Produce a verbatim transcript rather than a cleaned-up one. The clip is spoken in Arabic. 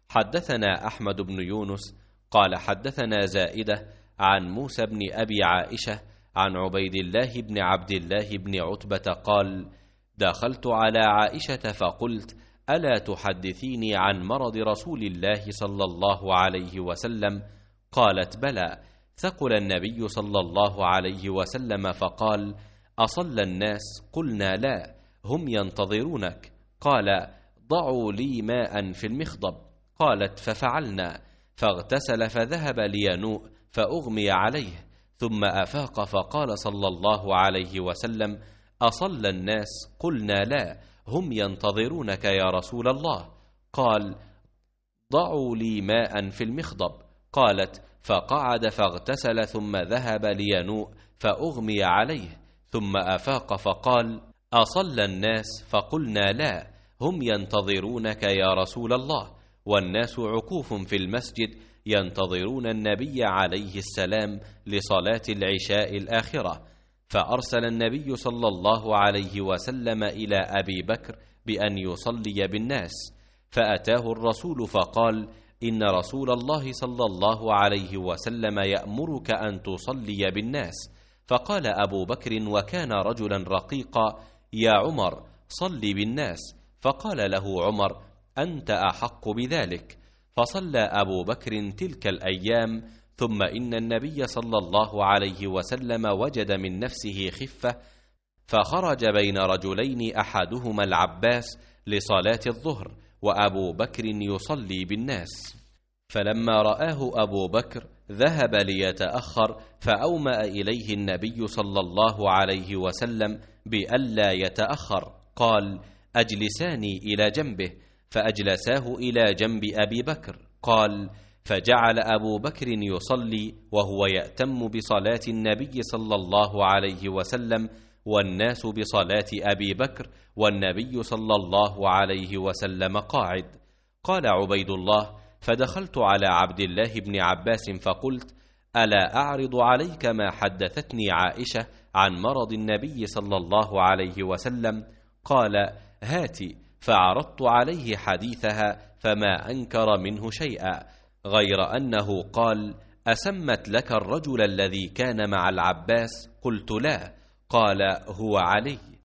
حدثنا أحمد بن يونس قال حدثنا زائدة عن موسى بن أبي عائشة عن عبيد الله بن عبد الله بن عتبة قال: دخلت على عائشة فقلت: ألا تحدثيني عن مرض رسول الله صلى الله عليه وسلم؟ قالت: بلى. ثقل النبي صلى الله عليه وسلم فقال: أصلى الناس؟ قلنا: لا، هم ينتظرونك. قال: ضعوا لي ماء في المخضب. قالت: ففعلنا، فاغتسل فذهب لينوء فأغمي عليه، ثم أفاق فقال صلى الله عليه وسلم: أصلى الناس؟ قلنا: لا، هم ينتظرونك يا رسول الله. قال: ضعوا لي ماء في المخضب. قالت: فقعد فاغتسل ثم ذهب لينوء فأغمي عليه، ثم أفاق فقال: أصلى الناس؟ فقلنا: لا، هم ينتظرونك يا رسول الله. والناس عكوف في المسجد ينتظرون النبي عليه السلام لصلاة العشاء الآخرة. فأرسل النبي صلى الله عليه وسلم إلى أبي بكر بأن يصلي بالناس، فأتاه الرسول فقال: إن رسول الله صلى الله عليه وسلم يأمرك أن تصلي بالناس. فقال أبو بكر وكان رجلا رقيقا: يا عمر، صل بالناس. فقال له عمر: أنت أحق بذلك. فصلى أبو بكر تلك الأيام. ثم إن النبي صلى الله عليه وسلم وجد من نفسه خفة، فخرج بين رجلين أحدهما العباس لصلاة الظهر، وأبو بكر يصلي بالناس. فلما رآه أبو بكر ذهب ليتأخر، فأومأ إليه النبي صلى الله عليه وسلم بألا يتأخر. قال: أجلساني إلى جنبه. فأجلساه إلى جنب أبي بكر. قال: فجعل أبو بكر يصلي وهو يأتم بصلاة النبي صلى الله عليه وسلم، والناس بصلاة أبي بكر، والنبي صلى الله عليه وسلم قاعد. قال عبيد الله: فدخلت على عبد الله بن عباس فقلت: ألا أعرض عليك ما حدثتني عائشة عن مرض النبي صلى الله عليه وسلم؟ قال: هاتي. فعرضت عليه حديثها فما أنكر منه شيئا، غير أنه قال: أسمت لك الرجل الذي كان مع العباس؟ قلت: لا. قال: هو علي.